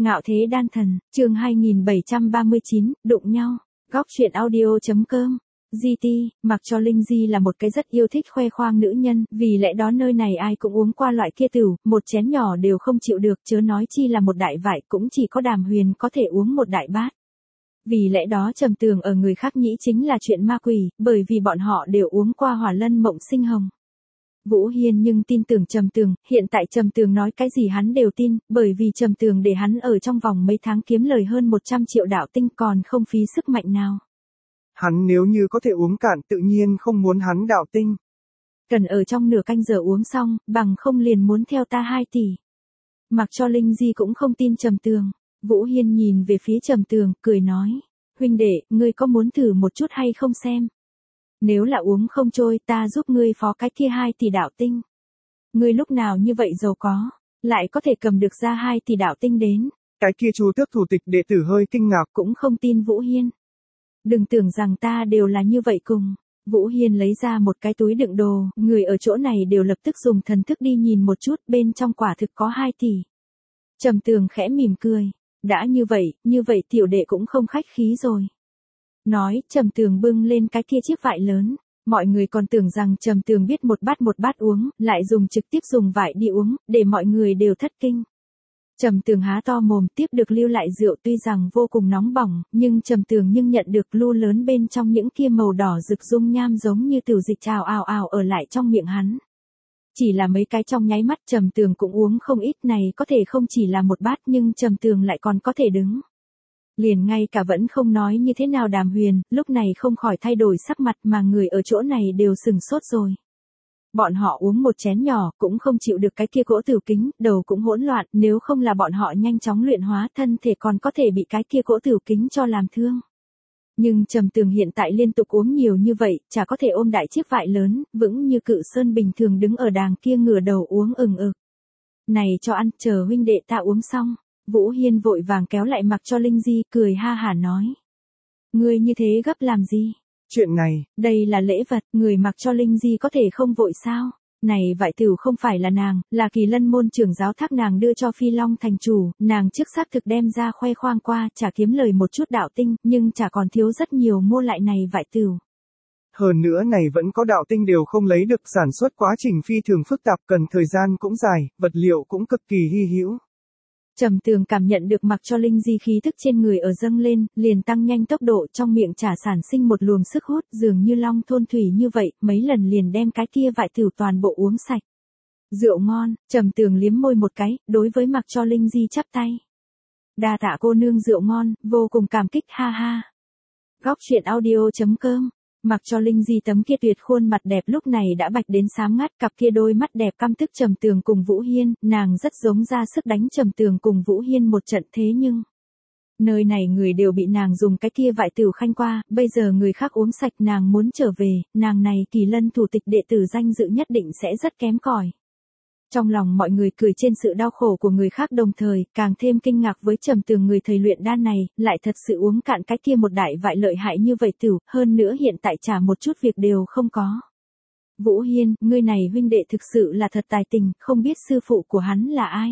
Ngạo thế đan thần, chương 2739, đụng nhau. Góc truyện audio.com. GT, mặc cho Linh Di là một cái rất yêu thích khoe khoang nữ nhân, vì lẽ đó nơi này ai cũng uống qua loại kia tửu, một chén nhỏ đều không chịu được, chớ nói chi là một đại vại, cũng chỉ có Đàm Huyền có thể uống một đại bát. Vì lẽ đó trầm tường ở người khác nghĩ chính là chuyện ma quỷ, bởi vì bọn họ đều uống qua hỏa lân mộng sinh hồng. Vũ Hiên nhưng tin tưởng Trầm Tường, hiện tại Trầm Tường nói cái gì hắn đều tin, bởi vì Trầm Tường để hắn ở trong vòng mấy tháng kiếm lời hơn 100 triệu đạo tinh còn không phí sức mạnh nào. Hắn nếu như có thể uống cạn tự nhiên không muốn hắn đạo tinh. Cần ở trong nửa canh giờ uống xong, bằng không liền muốn theo ta 2 tỷ. Mặc cho Linh Di cũng không tin Trầm Tường. Vũ Hiên nhìn về phía Trầm Tường, cười nói. Huynh đệ, ngươi có muốn thử một chút hay không xem? Nếu là uống không trôi ta giúp ngươi phó cái kia 2 tỷ đạo tinh. Ngươi lúc nào như vậy giàu có, lại có thể cầm được ra 2 tỷ đạo tinh đến. Cái kia Chu Tước thủ tịch đệ tử hơi kinh ngạc, cũng không tin Vũ Hiên. Đừng tưởng rằng ta đều là như vậy cùng. Vũ Hiên lấy ra một cái túi đựng đồ, người ở chỗ này đều lập tức dùng thần thức đi nhìn một chút, bên trong quả thực có 2 tỷ. Trầm Tường khẽ mỉm cười, đã như vậy tiểu đệ cũng không khách khí rồi. Nói, Trầm Tường bưng lên cái kia chiếc vại lớn, mọi người còn tưởng rằng Trầm Tường biết một bát uống, lại trực tiếp dùng vại đi uống, để mọi người đều thất kinh. Trầm Tường há to mồm tiếp được lưu lại rượu tuy rằng vô cùng nóng bỏng, nhưng Trầm Tường nhận được lu lớn bên trong những kia màu đỏ rực dung nham giống như tiểu dịch ào ào ở lại trong miệng hắn. Chỉ là mấy cái trong nháy mắt Trầm Tường cũng uống không ít, này có thể không chỉ là một bát nhưng Trầm Tường lại còn có thể đứng. Liền ngay cả vẫn không nói như thế nào Đàm Huyền, lúc này không khỏi thay đổi sắc mặt mà người ở chỗ này đều sừng sốt rồi. Bọn họ uống một chén nhỏ cũng không chịu được cái kia cỗ tử kính, đầu cũng hỗn loạn, nếu không là bọn họ nhanh chóng luyện hóa thân thể còn có thể bị cái kia cỗ tử kính cho làm thương. Nhưng Trầm Tường hiện tại liên tục uống nhiều như vậy, chả có thể ôm đại chiếc vại lớn, vững như cự sơn bình thường đứng ở đàng kia ngửa đầu uống ừng ực. Này cho ăn, chờ huynh đệ ta uống xong. Vũ Hiên vội vàng kéo lại mặc cho Linh Di, cười ha hả nói. Ngươi như thế gấp làm gì? Chuyện này, đây là lễ vật, người mặc cho Linh Di có thể không vội sao? Này vại tửu không phải là nàng, là Kỳ Lân môn trưởng giáo thác nàng đưa cho Phi Long thành chủ, nàng trước xác thực đem ra khoe khoang qua, chả kiếm lời một chút đạo tinh, nhưng chả còn thiếu rất nhiều mua lại này vại tửu. Hơn nữa này vẫn có đạo tinh đều không lấy được, sản xuất quá trình phi thường phức tạp, cần thời gian cũng dài, vật liệu cũng cực kỳ hy hữu. Trầm Tường cảm nhận được mặc cho Linh Di khí thức trên người ở dâng lên, liền tăng nhanh tốc độ, trong miệng chả sản sinh một luồng sức hút, dường như long thôn thủy như vậy, mấy lần liền đem cái kia vại tửu toàn bộ uống sạch. Rượu ngon, Trầm Tường liếm môi một cái, đối với mặc cho Linh Di chắp tay. Đa tạ cô nương, rượu ngon, vô cùng cảm kích, ha ha. Góc truyện audio.com. Mặc cho Linh Di tấm kia tuyệt khuôn mặt đẹp lúc này đã bạch đến xám ngắt, cặp kia đôi mắt đẹp căm tức Trầm Tường cùng Vũ Hiên, nàng rất giống ra sức đánh Trầm Tường cùng Vũ Hiên một trận, thế nhưng nơi này người đều bị nàng dùng cái kia vại tửu khanh qua, bây giờ người khác uống sạch nàng muốn trở về, nàng này Kỳ Lân thủ tịch đệ tử danh dự nhất định sẽ rất kém cỏi. Trong lòng mọi người cười trên sự đau khổ của người khác, đồng thời càng thêm kinh ngạc với Trầm Tường người thầy luyện đan này, lại thật sự uống cạn cái kia một đại vại lợi hại như vậy tửu, hơn nữa hiện tại chả một chút việc đều không có. Vũ Hiên, ngươi này huynh đệ thực sự là thật tài tình, không biết sư phụ của hắn là ai?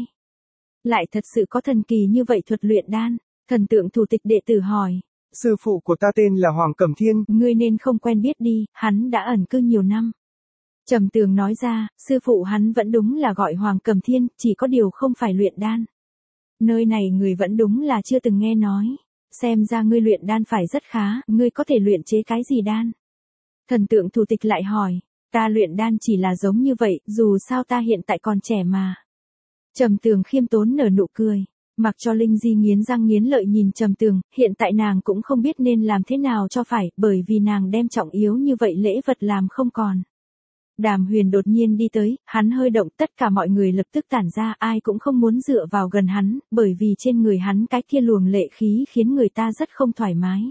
Lại thật sự có thần kỳ như vậy thuật luyện đan? Thần tượng thủ tịch đệ tử hỏi. Sư phụ của ta tên là Hoàng Cẩm Thiên. Ngươi nên không quen biết đi, hắn đã ẩn cư nhiều năm. Trầm Tường nói ra, sư phụ hắn vẫn đúng là gọi Hoàng Cẩm Thiên, chỉ có điều không phải luyện đan. Nơi này người vẫn đúng là chưa từng nghe nói. Xem ra ngươi luyện đan phải rất khá, ngươi có thể luyện chế cái gì đan? Thần tượng thủ tịch lại hỏi, ta luyện đan chỉ là giống như vậy, dù sao ta hiện tại còn trẻ mà. Trầm Tường khiêm tốn nở nụ cười. Mặc cho Linh Di nghiến răng nghiến lợi nhìn Trầm Tường, hiện tại nàng cũng không biết nên làm thế nào cho phải, bởi vì nàng đem trọng yếu như vậy lễ vật làm không còn. Đàm Huyền đột nhiên đi tới, hắn hơi động, tất cả mọi người lập tức tản ra, ai cũng không muốn dựa vào gần hắn, bởi vì trên người hắn cái kia luồng lệ khí khiến người ta rất không thoải mái.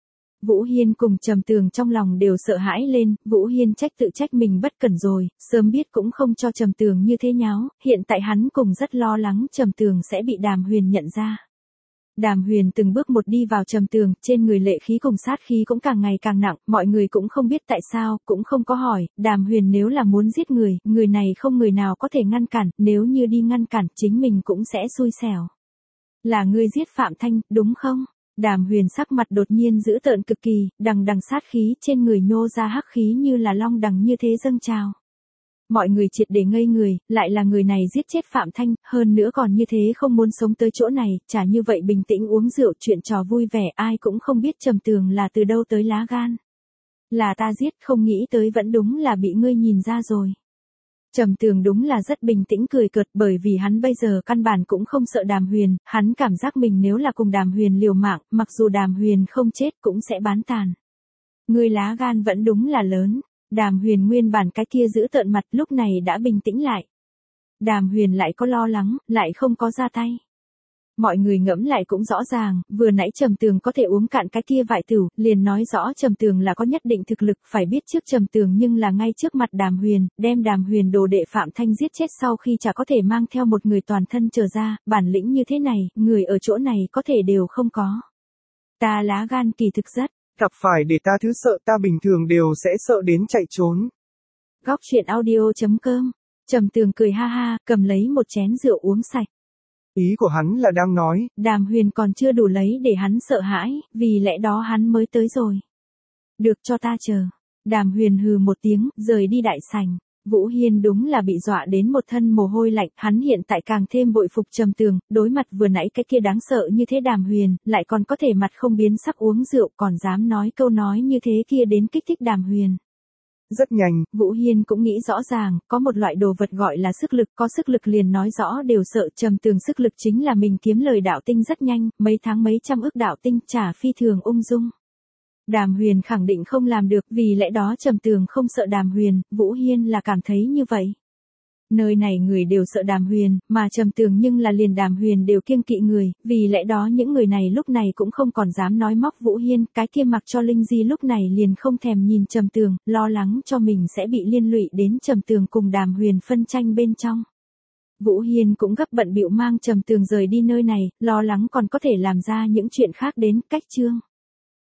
Vũ Hiên cùng Trầm Tường trong lòng đều sợ hãi lên, Vũ Hiên tự trách mình bất cẩn rồi, sớm biết cũng không cho Trầm Tường như thế nháo, hiện tại hắn cùng rất lo lắng Trầm Tường sẽ bị Đàm Huyền nhận ra. Đàm Huyền từng bước một đi vào Trầm Tường, trên người lệ khí cùng sát khí cũng càng ngày càng nặng, mọi người cũng không biết tại sao, cũng không có hỏi, Đàm Huyền nếu là muốn giết người, người này không người nào có thể ngăn cản, nếu như đi ngăn cản, chính mình cũng sẽ xui xẻo. Là ngươi giết Phạm Thanh, đúng không? Đàm Huyền sắc mặt đột nhiên dữ tợn cực kỳ, đằng đằng sát khí trên người nhô ra hắc khí như là long đằng như thế dâng trào. Mọi người triệt để ngây người, lại là người này giết chết Phạm Thanh, hơn nữa còn như thế không muốn sống tới chỗ này, chả như vậy bình tĩnh uống rượu chuyện trò vui vẻ, ai cũng không biết Trầm Tường là từ đâu tới lá gan. Là ta giết, không nghĩ tới vẫn đúng là bị ngươi nhìn ra rồi. Trầm Tường đúng là rất bình tĩnh cười cợt, bởi vì hắn bây giờ căn bản cũng không sợ Đàm Huyền, hắn cảm giác mình nếu là cùng Đàm Huyền liều mạng, mặc dù Đàm Huyền không chết cũng sẽ bán tàn. Ngươi lá gan vẫn đúng là lớn. Đàm Huyền nguyên bản cái kia giữ tợn mặt lúc này đã bình tĩnh lại. Đàm Huyền lại có lo lắng, lại không có ra tay. Mọi người ngẫm lại cũng rõ ràng, vừa nãy Trầm Tường có thể uống cạn cái kia vại tửu, liền nói rõ Trầm Tường là có nhất định thực lực, phải biết trước Trầm Tường nhưng là ngay trước mặt Đàm Huyền, đem Đàm Huyền đồ đệ Phạm Thanh giết chết sau khi chả có thể mang theo một người toàn thân trở ra, bản lĩnh như thế này, người ở chỗ này có thể đều không có. Ta lá gan kỳ thực rất. Gặp phải để ta thứ sợ, ta bình thường đều sẽ sợ đến chạy trốn. Góc truyện audio.com. Trầm Tường cười ha ha, cầm lấy một chén rượu uống sạch. Ý của hắn là đang nói, Đàm Huyền còn chưa đủ lấy để hắn sợ hãi, vì lẽ đó hắn mới tới rồi. Được, cho ta chờ. Đàm Huyền hừ một tiếng, rời đi đại sảnh. Vũ Hiên đúng là bị dọa đến một thân mồ hôi lạnh, hắn hiện tại càng thêm bội phục Trầm Tường, đối mặt vừa nãy cái kia đáng sợ như thế Đàm Huyền, lại còn có thể mặt không biến sắc uống rượu, còn dám nói câu nói như thế kia đến kích thích Đàm Huyền. Rất nhanh, Vũ Hiên cũng nghĩ rõ ràng, có một loại đồ vật gọi là sức lực, có sức lực liền nói rõ đều sợ. Trầm Tường sức lực chính là mình kiếm lời đạo tinh rất nhanh, mấy tháng mấy trăm ức đạo tinh trả phi thường ung dung. Đàm Huyền khẳng định không làm được, vì lẽ đó Trầm Tường không sợ Đàm Huyền, Vũ Hiên là cảm thấy như vậy. Nơi này người đều sợ Đàm Huyền, mà Trầm Tường nhưng là liền Đàm Huyền đều kiêng kỵ người, vì lẽ đó những người này lúc này cũng không còn dám nói móc Vũ Hiên, cái kia mặc cho Linh Di lúc này liền không thèm nhìn Trầm Tường, lo lắng cho mình sẽ bị liên lụy đến Trầm Tường cùng Đàm Huyền phân tranh bên trong. Vũ Hiên cũng gấp bận bịu mang Trầm Tường rời đi nơi này, lo lắng còn có thể làm ra những chuyện khác đến cách chương.